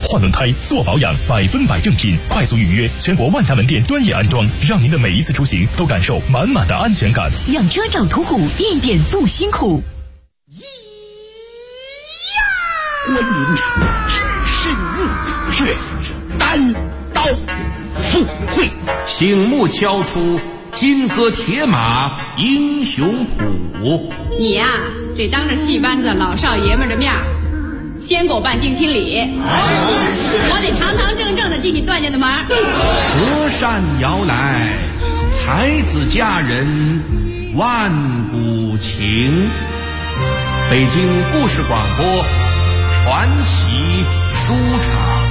换轮胎、做保养，100%正品，快速预约，全国万家门店专业安装，让您的每一次出行都感受满满的安全感。 养车找途虎一点不辛苦。 观音至圣日，单刀赴会， 醒目敲出金戈铁马英雄谱。 你呀，这当着戏班子老少爷们的面，先给我办定亲礼，我得堂堂正正的进你段家的门。 隔山摇来，才子佳人万古情。北京故事广播传奇书场。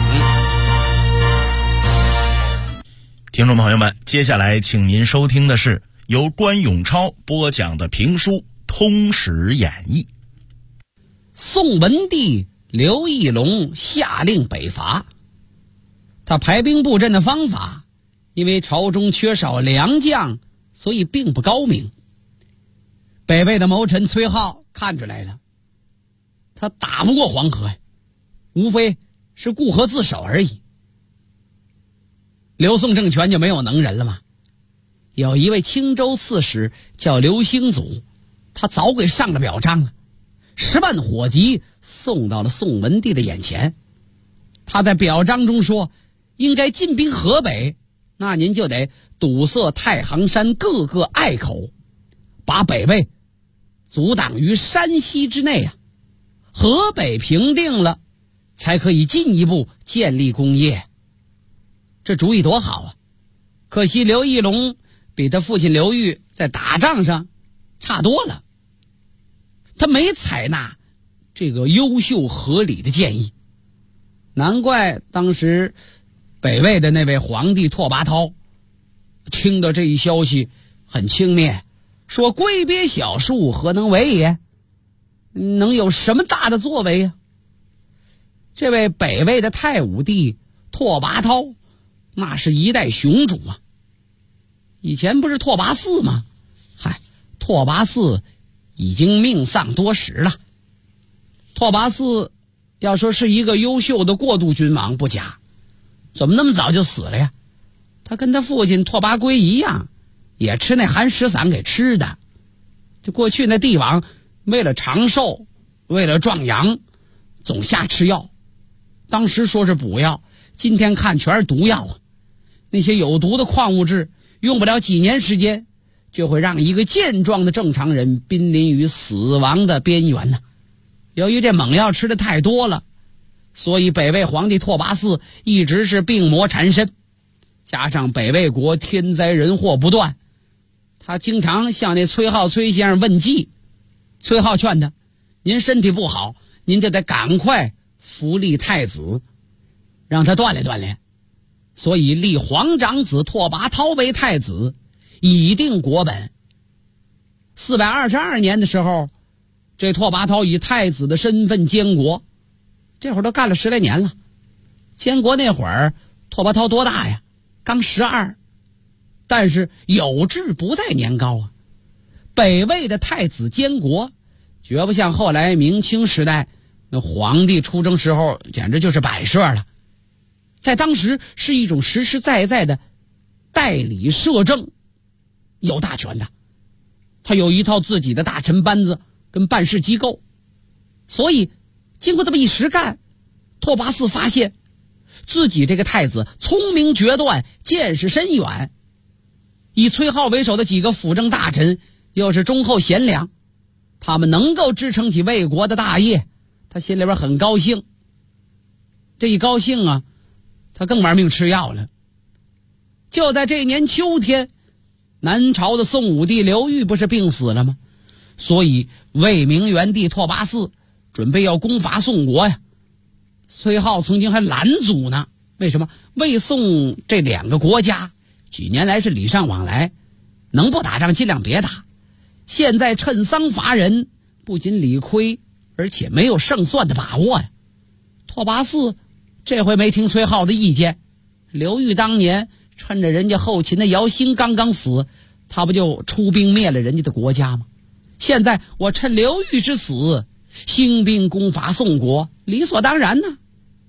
听众朋友们，接下来请您收听的是由关永超播讲的评书《通史演义》。 宋文帝刘义隆下令北伐，他排兵布阵的方法，因为朝中缺少良将，所以并不高明。北魏的谋臣崔颢看出来了，他打不过黄河呀，无非是顾河自守而已。刘宋政权就没有能人了吗？有一位青州刺史叫刘兴祖，他早给上了表彰了，10万火急送到了宋文帝的眼前。他在表彰中说，应该进兵河北，那您就得堵塞太行山各个隘口，把北魏阻挡于山西之内啊。河北平定了，才可以进一步建立功业。这主意多好啊！可惜刘义隆比他父亲刘裕在打仗上差多了，他没采纳这个优秀合理的建议。难怪当时北魏的那位皇帝拓跋焘听到这一消息很轻蔑，说龟鳖小数何能为也，能有什么大的作为啊？这位北魏的太武帝拓跋焘那是一代雄主啊！以前不是拓跋嗣吗？拓跋嗣已经命丧多时了。拓跋嗣要说是一个优秀的过渡君王不假，怎么那么早就死了呀？他跟他父亲拓跋圭一样，也吃那寒食散给吃的。就过去那帝王为了长寿，为了壮阳，总下吃药，当时说是补药，今天看全是毒药啊！那些有毒的矿物质用不了几年时间，就会让一个健壮的正常人濒临于死亡的边缘呢。由于这猛药吃的太多了，所以北魏皇帝拓跋嗣一直是病魔缠身，加上北魏国天灾人祸不断，他经常向那崔颢崔先生问计。崔颢劝他，您身体不好，您就得赶快扶立太子，让他锻炼锻炼。所以立皇长子拓跋焘为太子，以定国本。422年的时候，这拓跋焘以太子的身份监国，这会儿都干了10来年了。监国那会儿，拓跋焘多大呀？刚12，但是有志不在年高啊。北魏的太子监国，绝不像后来明清时代那皇帝出征时候，简直就是摆设了。在当时是一种实实在在的代理摄政，有大权的。他有一套自己的大臣班子跟办事机构，所以经过这么一实干，拓跋嗣发现自己这个太子聪明决断，见识深远，以崔颢为首的几个辅政大臣又是忠厚贤良，他们能够支撑起魏国的大业，他心里边很高兴。这一高兴啊，他更玩命吃药了。就在这年秋天，南朝的宋武帝刘裕不是病死了吗？所以魏明元帝拓跋嗣准备要攻伐宋国呀。崔颢曾经还拦阻呢，为什么？魏宋这2个国家几年来是礼尚往来，能不打仗尽量别打。现在趁丧伐人，不仅理亏，而且没有胜算的把握呀。拓跋嗣这回没听崔颢的意见，刘裕当年趁着人家后秦的姚兴刚刚死，他不就出兵灭了人家的国家吗？现在我趁刘裕之死，兴兵攻伐宋国，理所当然呢。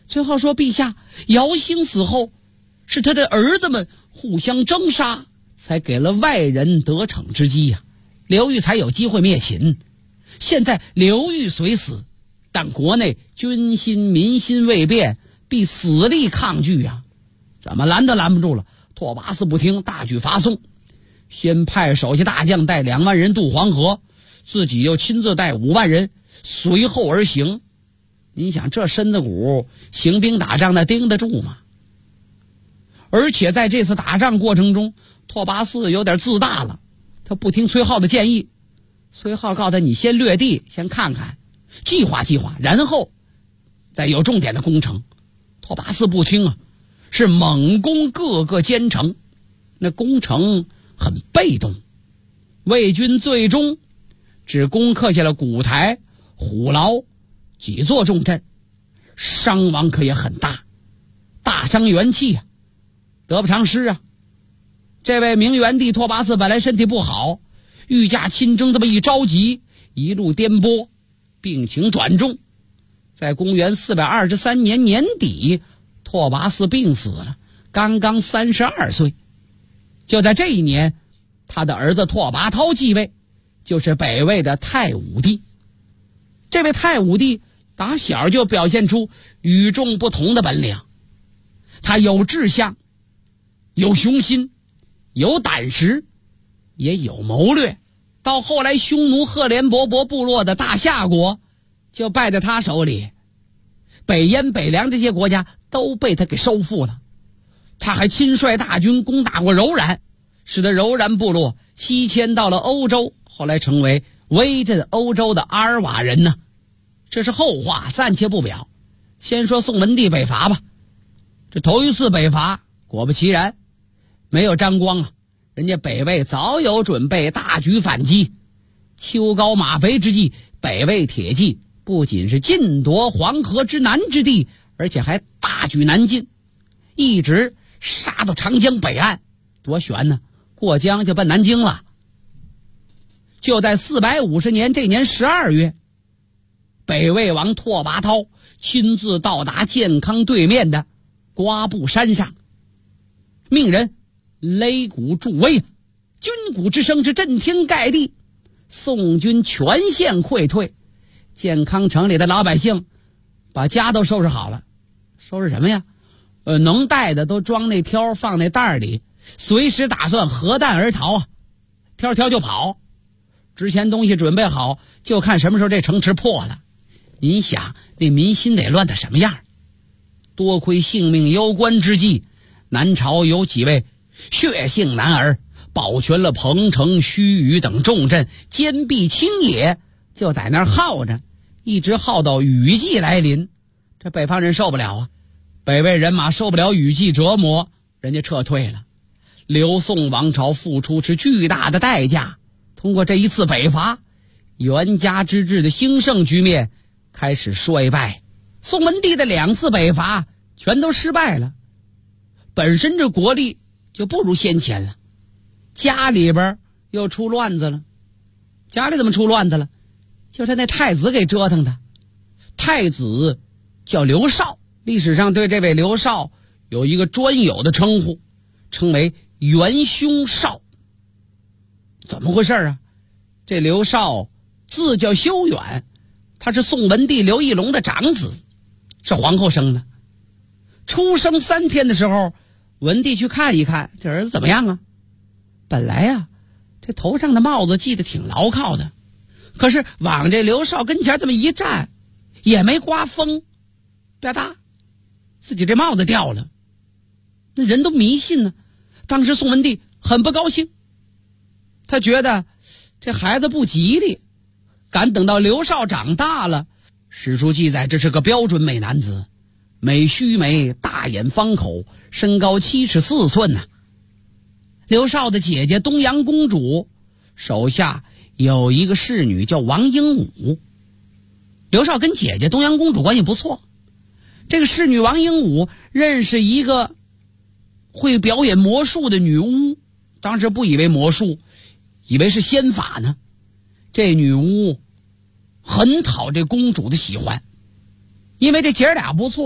崔浩说：“陛下，姚兴死后，是他的儿子们互相征杀，才给了外人得逞之机呀，刘裕才有机会灭秦。现在刘裕虽死，但国内军心民心未变，必死力抗拒呀，怎么拦都拦不住了。”拓跋嗣不听，大举伐宋，先派手下大将带2万人渡黄河，自己又亲自带5万人随后而行。你想这身子骨行兵打仗那盯得住吗？而且在这次打仗过程中，拓跋嗣有点自大了，他不听崔浩的建议。崔浩告诉他：“你先掠地，先看看，计划计划，然后再有重点的攻城。”拓跋嗣不听啊，是猛攻各个坚城，那攻城很被动。魏军最终只攻克下了古台、虎牢几座重镇，伤亡可也很大，大伤元气啊，得不偿失啊。这位明元帝拓跋嗣本来身体不好，御驾亲征这么一着急，一路颠簸，病情转重。在公元423年年底，拓跋嗣病死了，刚刚32岁。就在这一年，他的儿子拓跋焘继位，就是北魏的太武帝。这位太武帝打小就表现出与众不同的本领，他有志向，有雄心，有胆识，也有谋略。到后来匈奴赫连勃勃部落的大夏国就败在他手里，北燕、北凉这些国家都被他给收复了。他还亲率大军攻打过柔然，使得柔然部落西迁到了欧洲，后来成为威震欧洲的阿尔瓦人呢。这是后话，暂且不表。先说宋文帝北伐吧。这头一次北伐，果不其然，没有沾光啊，人家北魏早有准备，大举反击。秋高马肥之际，北魏铁骑不仅是尽夺黄河之南之地，而且还大举南进，一直杀到长江北岸，多悬呢，过江就奔南京了。就在450年这年12月，北魏王拓跋焘亲自到达建康对面的瓜布山上，命人擂鼓助威，军鼓之声是震天盖地，宋军全线溃退。建康城里的老百姓把家都收拾好了，收拾什么呀？能带的都装那挑，放那袋里，随时打算核弹而逃啊，挑就跑。之前东西准备好，就看什么时候这城池破了。您想那民心得乱得什么样？多亏性命攸关之际，南朝有几位血性男儿保全了彭城、盱眙等重镇，坚壁清野，就在那儿耗着，一直耗到雨季来临。这北方人受不了啊，北魏人马受不了雨季折磨，人家撤退了。刘宋王朝付出是巨大的代价，通过这一次北伐，元嘉之治的兴盛局面开始衰败。宋文帝的2次北伐全都失败了，本身这国力就不如先前了，家里边又出乱子了。家里怎么出乱子了？就是那太子给折腾的。太子叫刘绍，历史上对这位刘绍有一个专有的称呼，称为元凶绍。怎么回事啊？这刘绍字叫修远，他是宋文帝刘义隆的长子，是皇后生的。出生3天的时候，文帝去看一看这儿子怎么样啊。本来啊，这头上的帽子系得挺牢靠的，可是往这刘绍跟前这么一站，也没刮风，吧嗒，自己这帽子掉了。那人都迷信呢。当时宋文帝很不高兴，他觉得这孩子不吉利，赶等到刘绍长大了，史书记载这是个标准美男子，美须眉，大眼方口，身高7尺4寸呢。刘绍的姐姐东阳公主手下有一个侍女叫王英武，刘绍跟姐姐东阳公主关系不错。这个侍女王英武认识一个会表演魔术的女巫，当时不以为魔术，以为是仙法呢。这女巫很讨这公主的喜欢，因为这姐俩不错，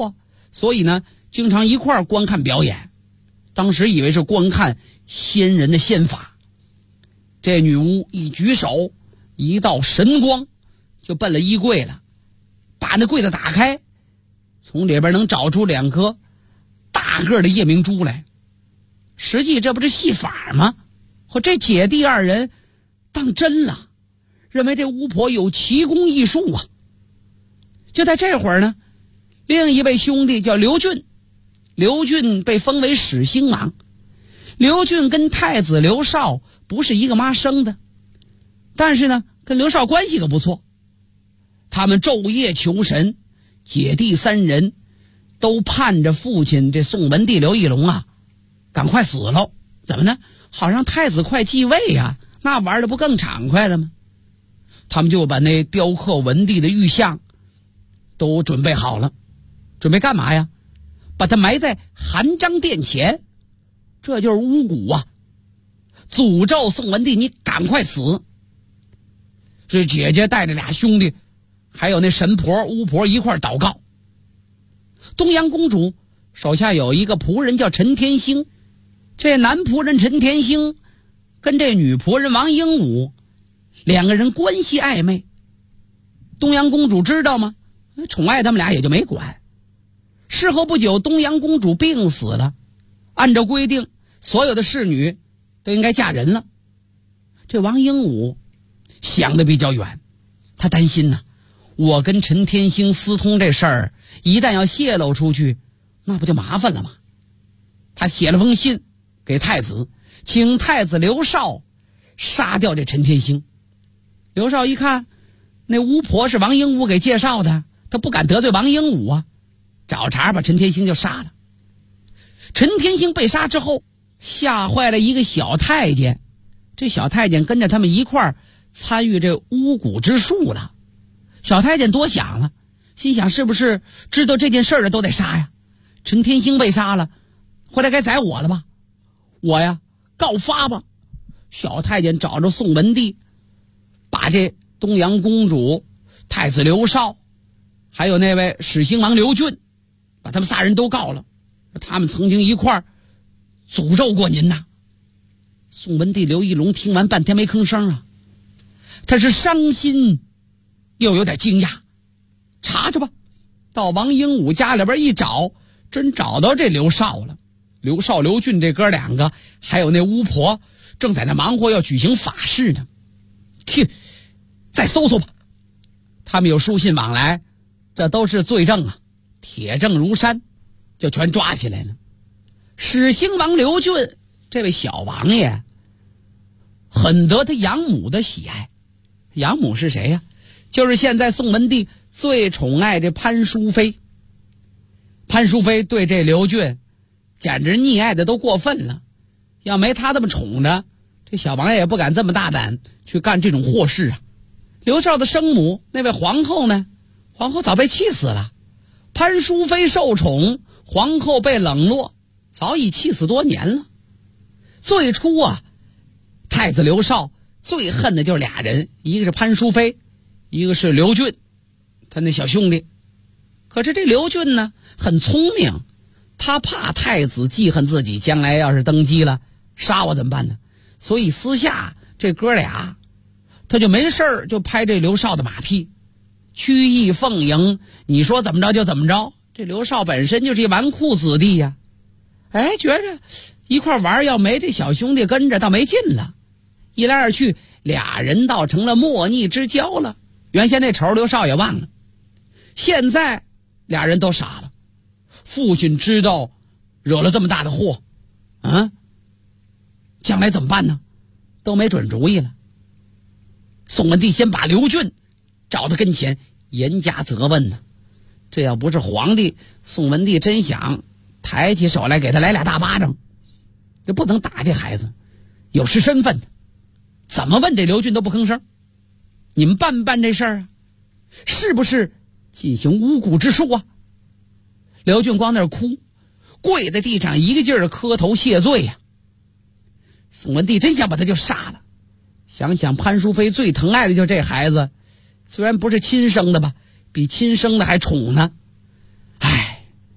所以呢经常一块儿观看表演。当时以为是观看仙人的仙法。这女巫一举手，一道神光就奔了衣柜了，把那柜子打开，从里边能找出2颗大个的夜明珠来。实际这不是戏法吗？这姐弟2人当真了，认为这巫婆有奇功异术啊。就在这会儿呢，另一位兄弟叫刘俊，刘俊被封为始兴王。刘俊跟太子刘绍不是一个妈生的，但是呢跟刘绍关系可不错。他们昼夜求神，姐弟3人都盼着父亲这宋文帝刘义隆啊赶快死了。怎么呢？好让太子快继位啊，那玩的不更畅快了吗？他们就把那雕刻文帝的玉像都准备好了。准备干嘛呀？把它埋在含章殿前，这就是巫蛊啊，诅咒宋文帝你赶快死。这姐姐带着俩兄弟还有那神婆巫婆一块祷告。东阳公主手下有一个仆人叫陈天兴，这男仆人陈天兴跟这女仆人王英武2个人关系暧昧。东阳公主知道吗？宠爱他们俩也就没管。事后不久，东阳公主病死了，按照规定所有的侍女都应该嫁人了。这王英武想得比较远，他担心呢，我跟陈天兴私通这事儿一旦要泄露出去，那不就麻烦了吗？他写了封信给太子，请太子刘绍杀掉这陈天兴。刘绍一看那巫婆是王英武给介绍的，他不敢得罪王英武啊，找茬把陈天兴就杀了。陈天兴被杀之后，吓坏了一个小太监，这小太监跟着他们一块儿参与这巫蛊之术了。小太监多想了，心想是不是知道这件事的都得杀呀？陈天兴被杀了，回来该宰我了吧？我呀告发吧。小太监找着宋文帝，把这东阳公主、太子刘绍还有那位始兴王刘俊，把他们3人都告了。他们曾经一块儿诅咒过您呐。宋文帝刘义隆听完半天没吭声啊，他是伤心又有点惊讶。查查吧，到王英武家里边一找，真找到这刘绍了。刘绍、刘俊这哥2个还有那巫婆正在那忙活要举行法事呢。再搜搜吧。他们有书信往来，这都是罪证啊，铁证如山，就全抓起来了。始兴王刘俊这位小王爷很得他养母的喜爱。养母是谁呀？就是现在宋文帝最宠爱这潘淑妃。潘淑妃对这刘俊简直溺爱的都过分了，要没他这么宠着，这小王爷也不敢这么大胆去干这种祸事啊。刘绍的生母那位皇后呢？皇后早被气死了。潘淑妃受宠，皇后被冷落，早已气死多年了。最初啊，太子刘绍最恨的就是俩人，一个是潘淑妃，一个是刘俊，他那小兄弟。可是这刘俊呢很聪明，他怕太子记恨自己，将来要是登基了杀我怎么办呢？所以私下这哥俩他就没事儿就拍这刘绍的马屁，曲意奉迎，你说怎么着就怎么着。这刘绍本身就是一纨绔子弟呀，觉着一块玩要没这小兄弟跟着倒没劲了。一来二去，俩人倒成了莫逆之交了。原先那仇刘绍也忘了，现在俩人都傻了。父亲知道惹了这么大的祸啊，将来怎么办呢？都没准主意了。宋文帝先把刘俊找到跟前严加责问呢。这要不是皇帝，宋文帝真想抬起手来给他来俩大巴掌。这不能打这孩子，有失身份的。怎么问这刘俊都不吭声。你们办不办这事儿啊？是不是进行巫蛊之术啊？刘俊光那儿哭，跪在地上一个劲儿的磕头谢罪呀。宋文帝真想把他就杀了。想想潘淑妃最疼爱的就是这孩子，虽然不是亲生的吧，比亲生的还宠呢。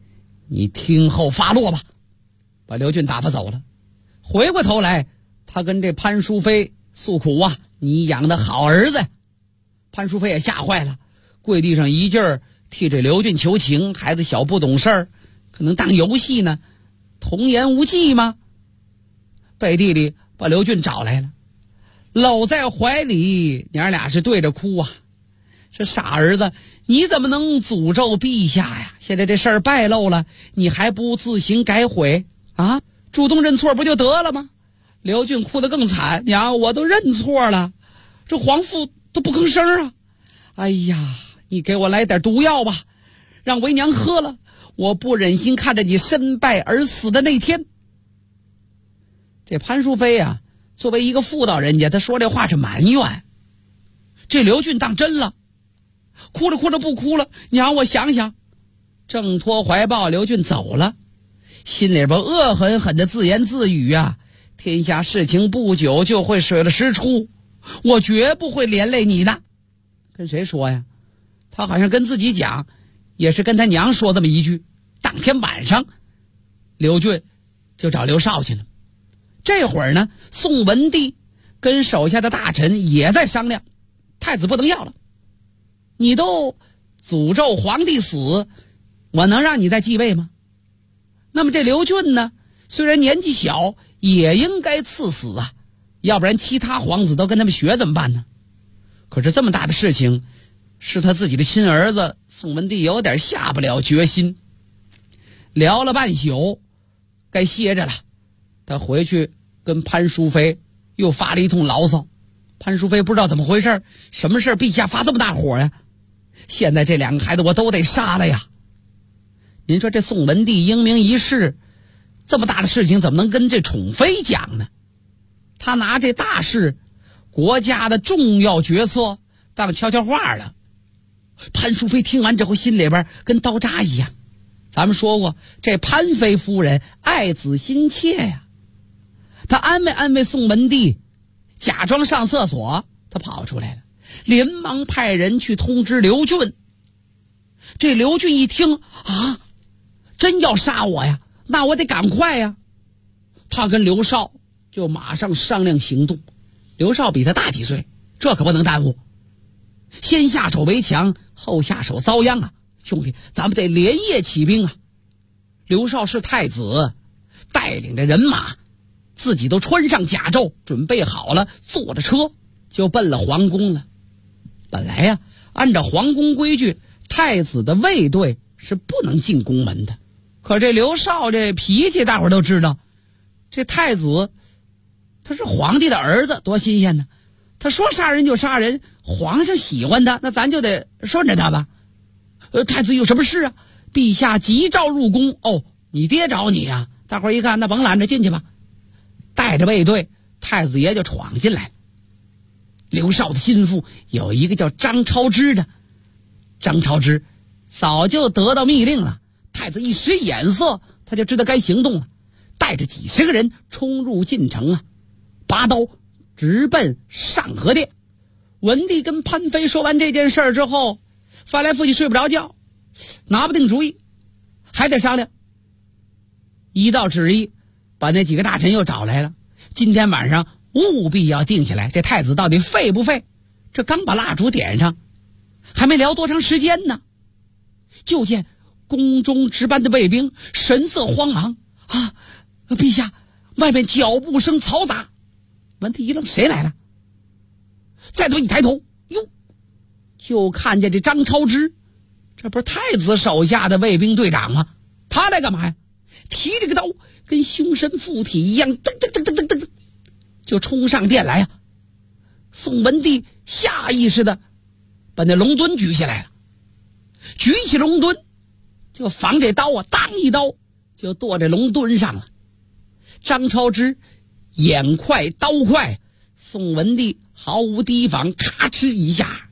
你听候发落吧，把刘俊打发走了。回过头来，他跟这潘淑妃诉苦啊，你养的好儿子。潘淑妃也吓坏了，跪地上一劲儿替这刘俊求情。孩子小不懂事儿，可能当游戏呢，童言无忌吗？背地里把刘俊找来了，搂在怀里，娘俩是对着哭啊。这傻儿子，你怎么能诅咒陛下呀？现在这事儿败露了，你还不自行改悔啊？主动认错不就得了吗？刘俊哭得更惨，娘，我都认错了，这皇父都不吭声啊！哎呀，你给我来点毒药吧，让为娘喝了，我不忍心看着你身败而死的那天。这潘淑妃啊，作为一个妇道人家，她说这话是埋怨。这刘俊当真了，哭着哭着不哭了，娘，我想想。挣脱怀抱，刘俊走了，心里边恶狠狠的自言自语啊，天下事情不久就会水落石出，我绝不会连累你的。跟谁说呀？他好像跟自己讲，也是跟他娘说这么一句。当天晚上，刘俊就找刘少去了。这会儿呢，宋文帝跟手下的大臣也在商量，太子不能要了，你都诅咒皇帝死，我能让你再继位吗？那么这刘俊呢，虽然年纪小，也应该赐死啊，要不然其他皇子都跟他们学怎么办呢？可是这么大的事情，是他自己的亲儿子，宋文帝有点下不了决心。聊了半宿，该歇着了，他回去跟潘淑妃又发了一通牢骚。潘淑妃不知道怎么回事，什么事陛下发这么大火呀？现在这两个孩子我都得杀了呀！您说这宋文帝英明一世，这么大的事情怎么能跟这宠妃讲呢？他拿这大事，国家的重要决策当悄悄话了。潘淑妃听完之后，心里边跟刀扎一样。咱们说过，这潘妃夫人爱子心切呀。她安慰安慰宋文帝，假装上厕所，她跑出来了，连忙派人去通知刘俊。这刘俊一听啊，真要杀我呀，那我得赶快呀。他跟刘少就马上商量行动。刘少比他大几岁，这可不能耽误。先下手为强，后下手遭殃啊！兄弟，咱们得连夜起兵啊！刘少是太子，带领着人马，自己都穿上甲胄，准备好了，坐着车就奔了皇宫了。本来呀，按照皇宫规矩，太子的卫队是不能进宫门的。可这刘少这脾气，大伙都知道。这太子他是皇帝的儿子，多新鲜呢！他说杀人就杀人，皇上喜欢他，那咱就得顺着他吧。太子有什么事啊？陛下急召入宫。哦，你爹找你啊？大伙一看，那甭拦着，进去吧。带着卫队，太子爷就闯进来了。刘少的心腹有一个叫张超之的，张超之早就得到密令了。太子一使眼色，他就知道该行动了，带着几十个人冲入进城啊，拔刀直奔上河殿。文帝跟潘妃说完这件事儿之后，翻来覆去睡不着觉，拿不定主意，还得商量。一道旨意，把那几个大臣又找来了。今天晚上务必要定下来，这太子到底废不废？这刚把蜡烛点上，还没聊多长时间呢，就见宫中值班的卫兵神色慌忙啊！陛下，外面脚步声嘈杂。文帝一愣，谁来了？再头一抬头，哟，就看见这张超之，这不是太子手下的卫兵队长吗？他来干嘛呀？提着个刀，跟凶神附体一样，噔噔噔噔噔噔，就冲上殿来啊！宋文帝下意识的把那龙墩举起来了，举起龙墩，就防这刀啊，当一刀就剁这龙墩上了。张超之眼快刀快，宋文帝毫无提防，咔哧一下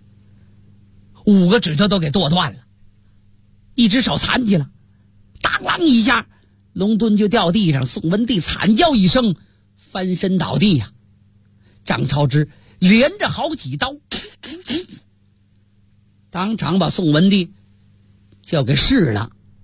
，5个指头都给剁断了，一只手残疾了，当啷一下，龙墩就掉地上。宋文帝惨叫一声，翻身倒地呀。张超之连着好几刀，当场把宋文帝就给弑了。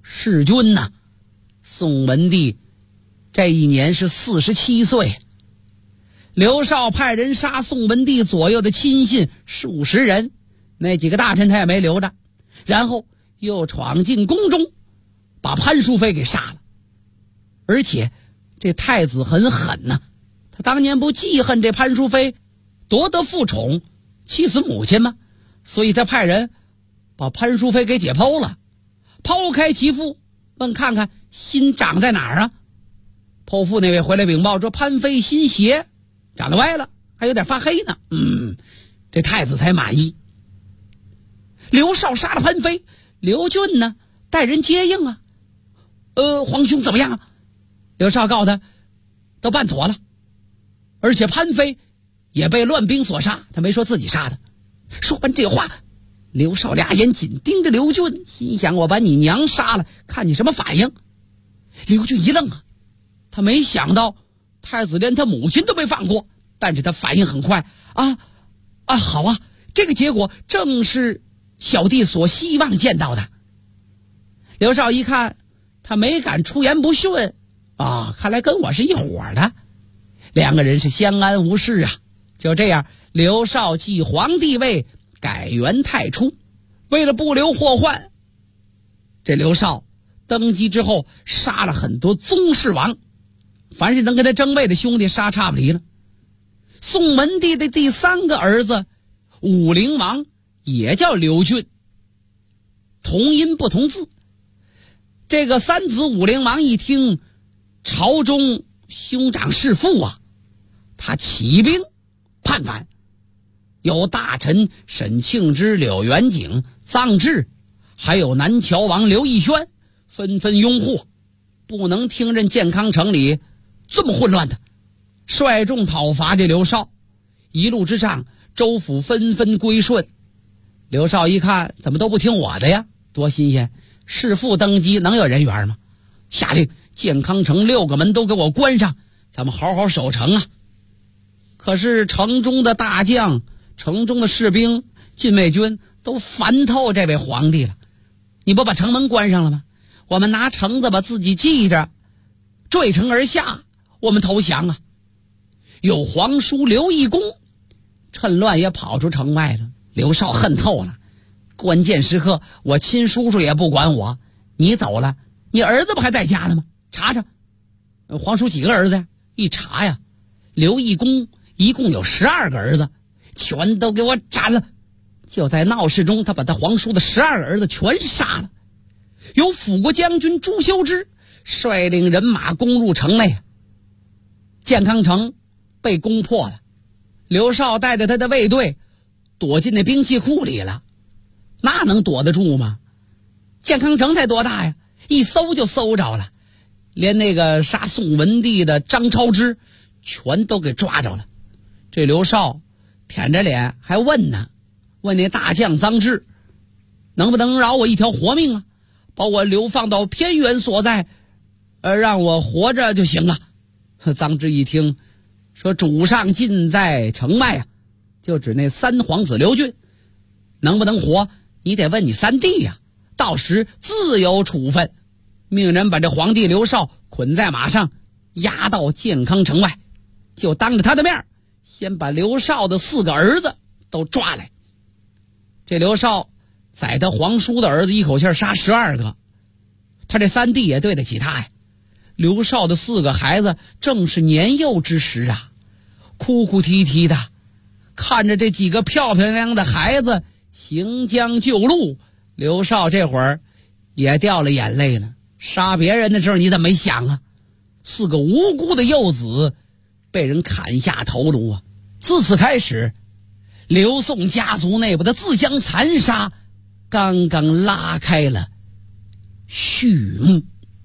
弑君呐。宋文帝这一年是47岁。刘少派人杀宋文帝左右的亲信数十人，那几个大臣他也没留着，然后又闯进宫中，把潘淑妃给杀了。而且这太子很狠呐，他当年不记恨这潘淑妃夺得父宠，气死母亲吗？所以他派人把潘淑妃给解剖了，剖开其腹，问看看心长在哪儿啊？剖腹那位回来禀报说，潘妃心斜，长得歪了，还有点发黑呢。这太子才满意。刘少杀了潘妃，刘俊呢带人接应啊。皇兄怎么样啊？刘少告诉他都办妥了，而且潘妃也被乱兵所杀，他没说自己杀的。说完这话，刘少俩眼紧盯着刘俊，心想我把你娘杀了，看你什么反应。刘俊一愣啊，他没想到太子连他母亲都没放过，但是他反应很快好啊，这个结果正是小弟所希望见到的。刘少一看他没敢出言不逊看来跟我是一伙的，两个人是相安无事啊。就这样，刘少继皇帝位，改元太初。为了不留祸患，这刘少登基之后杀了很多宗室王，凡是能跟他争位的兄弟杀差不离了。宋文帝的第3个儿子武陵王也叫刘俊，同音不同字。这个三子武陵王一听朝中兄长弑父啊，他起兵叛反，有大臣沈庆之、柳元景、臧志，还有南谯王刘义宣纷纷拥护，不能听任建康城里这么混乱的，率众讨伐这刘少。一路之上，州府纷纷归顺。刘少一看怎么都不听我的呀，多新鲜，弑父登基能有人缘吗？下令建康城6个门都给我关上，咱们好好守城啊。可是城中的大将、城中的士兵、禁卫军都烦透这位皇帝了。你不把城门关上了吗？我们拿橙子把自己系着，坠城而下，我们投降啊。有皇叔刘义公趁乱也跑出城外了。刘少恨透了，关键时刻我亲叔叔也不管我，你走了，你儿子不还在家呢吗？查查皇叔几个儿子呀？一查呀，刘义公一共有12个儿子，全都给我斩了。就在闹市中，他把他皇叔的12个儿子全杀了。有辅国将军朱修之率领人马攻入城内，建康城被攻破了。刘少带着他的卫队躲进那兵器库里了，那能躲得住吗？建康城才多大呀，一搜就搜着了，连那个杀宋文帝的张超之全都给抓着了。这刘少舔着脸还问呢，问那大将臧志能不能饶我一条活命啊，把我流放到偏远所在，让我活着就行啊。臧志一听说主上近在城外啊，就指那3皇子刘俊，能不能活你得问你3弟呀，到时自有处分。命人把这皇帝刘少捆在马上，押到建康城外，就当着他的面先把刘少的4个儿子都抓来。这刘少宰他皇叔的儿子一口气杀12个，他这3弟也对得起他呀。刘少的4个孩子正是年幼之时啊，哭哭啼啼的看着这几个漂漂亮亮的孩子行将就路，刘少这会儿也掉了眼泪了。杀别人的时候你怎么没想啊？4个无辜的幼子被人砍下头颅啊！自此开始，刘宋家族内部的自相残杀刚刚拉开了序幕。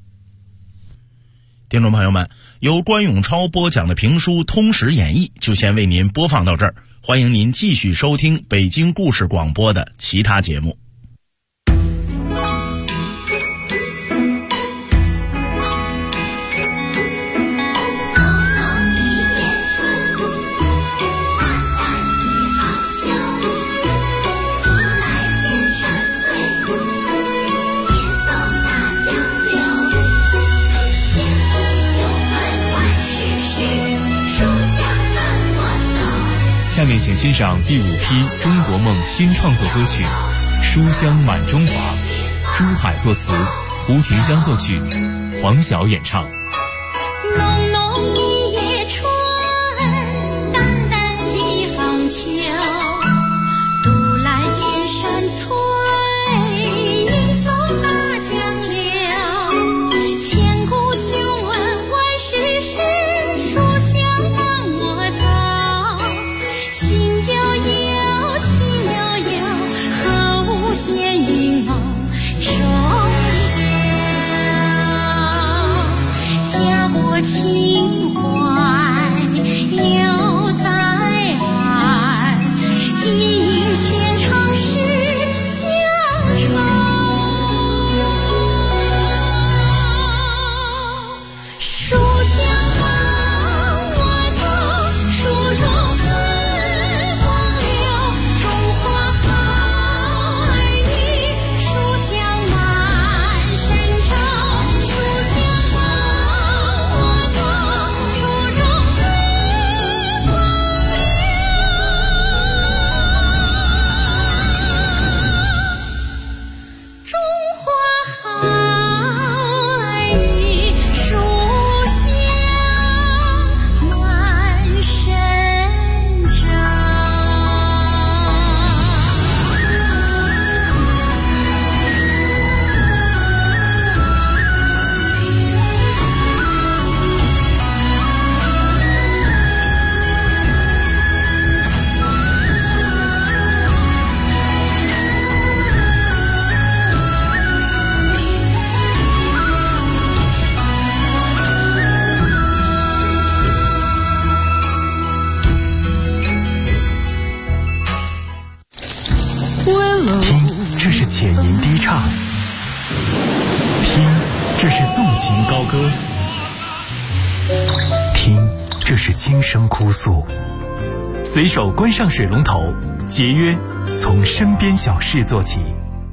听众朋友们，由关永超播讲的评书《通史演义》就先为您播放到这儿，欢迎您继续收听北京故事广播的其他节目。 来见山翠，吟诵大江。 请欣赏第5批中国梦新创作歌曲《书香满中华》，朱海作词，胡廷江作曲，黄晓演唱。 浓浓一夜春，淡淡几方秋，独来千山翠，一送大江流。千古修文万世事，书香伴我走。心悠悠，情悠悠，何无闲云梦中有。家国情怀犹在耳，低吟千场诗乡愁。书香伴我走，书中自风流。中华好儿女，书香满神州。书香伴我走，书中自风流。中华好儿女，书香满神州。 听，这是浅吟低唱；听，这是纵情高歌；听，这是轻声哭诉。随手关上水龙头，节约，从身边小事做起。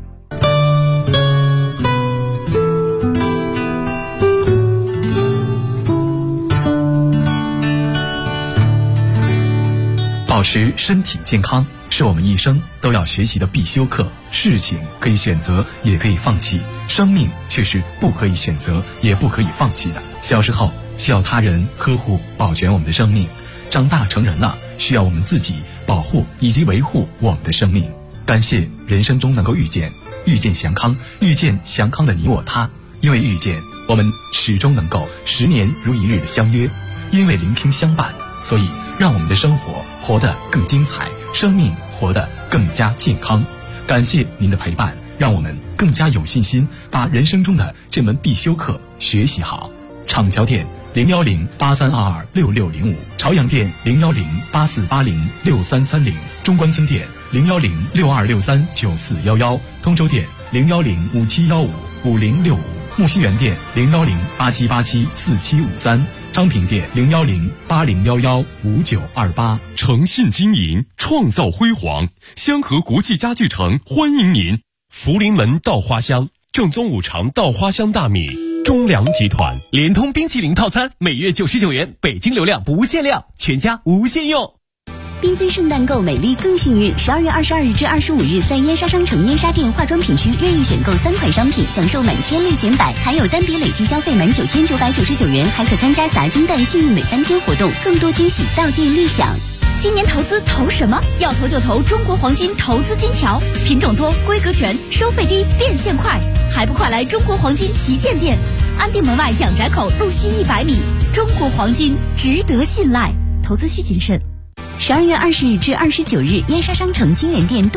保持身体健康是我们一生都要学习的必修课。事情可以选择，也可以放弃，生命却是不可以选择，也不可以放弃的。小时候需要他人呵护保全我们的生命，长大成人了，需要我们自己保护以及维护我们的生命。感谢人生中能够遇见祥康，遇见祥康的你我他。因为遇见，我们始终能够10年如一日的相约；因为聆听相伴，所以让我们的生活活得更精彩，生命活得更加健康。感谢您的陪伴，让我们更加有信心把人生中的这门必修课学习好。厂桥店01083226605，朝阳店01084806330，中关村店01062639411，通州店01057155065，木樨园店01087874753，昌平店01080115928。 诚信经营，创造辉煌。香河国际家具城欢迎您。福临门稻花香，正宗五常稻花香大米。中粮集团联通冰淇淋套餐，每月99元，北京流量不限量，全家无限用。 缤纷圣诞购美丽更幸运，12月22日至25日，在燕莎商城燕莎店化妆品区任意选购3款商品，享受满千立减100，还有单笔累计消费满9999元，还可参加砸金蛋幸运每3天活动，更多惊喜到店立享。今年投资投什么？要投就投中国黄金投资金条，品种多，规格全，收费低，变现快，还不快来中国黄金旗舰店？安定门外蒋宅口路西100米，中国黄金值得信赖，投资需谨慎。12月20日至29日，燕莎商城金源店